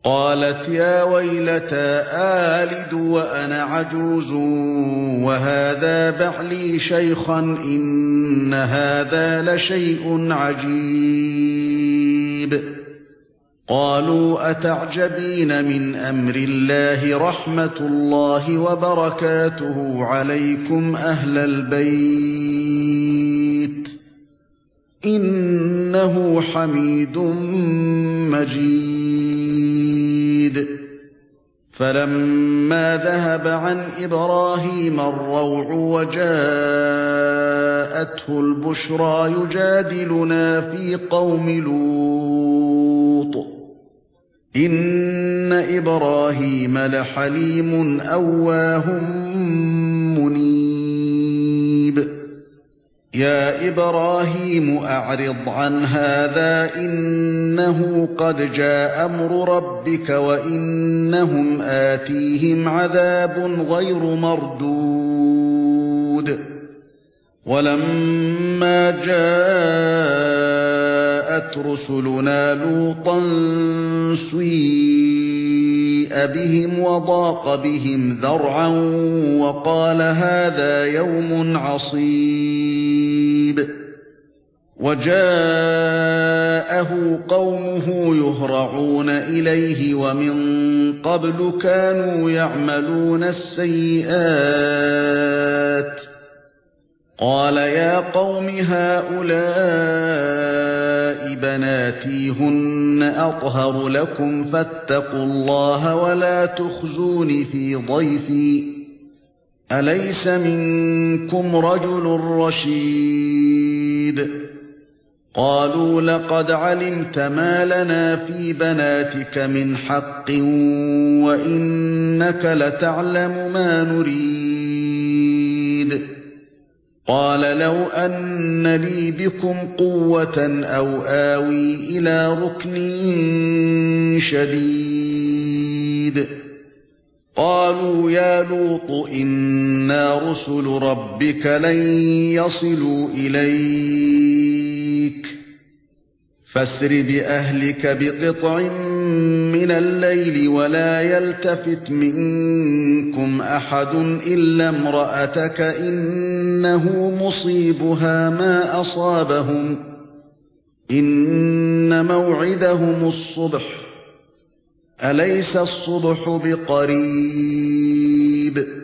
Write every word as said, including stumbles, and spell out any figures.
قالت يا ويلتى آلد وأنا عجوز وهذا بعلي شيخا إن هذا لشيء عجيب قالوا أتعجبين من أمر الله رحمة الله وبركاته عليكم أهل البيت إنه حميد مجيد فلما ذهب عن إبراهيم الروع وجاءته البشرى يجادلنا في قوم لوط إن إبراهيم لحليم أواه منيب يا إبراهيم أعرض عن هذا إنه قد جاء أمر ربك وإنهم آتيهم عذاب غير مردود ولما جاءت رسلنا لوطا سيء بهم وضاق بهم ذرعا وقال هذا يوم عصيب وجاءه قومه يهرعون إليه ومن قبل كانوا يعملون السيئات قال يا قوم هؤلاء بناتي هن أطهر لكم فاتقوا الله ولا تخزون في ضيفي أليس منكم رجل رشيد قالوا لقد علمت ما لنا في بناتك من حق وإنك لتعلم ما نريد قال لو أن لي بكم قوة أو آوي إلى ركن شديد قالوا يا لوط إنا رسل ربك لن يصلوا إليك فاسر بأهلك بقطع من الليل ولا يلتفت منكم أحد إلا امرأتك إنه مصيبها ما أصابهم إن موعدهم الصبح أليس الصبح بقريب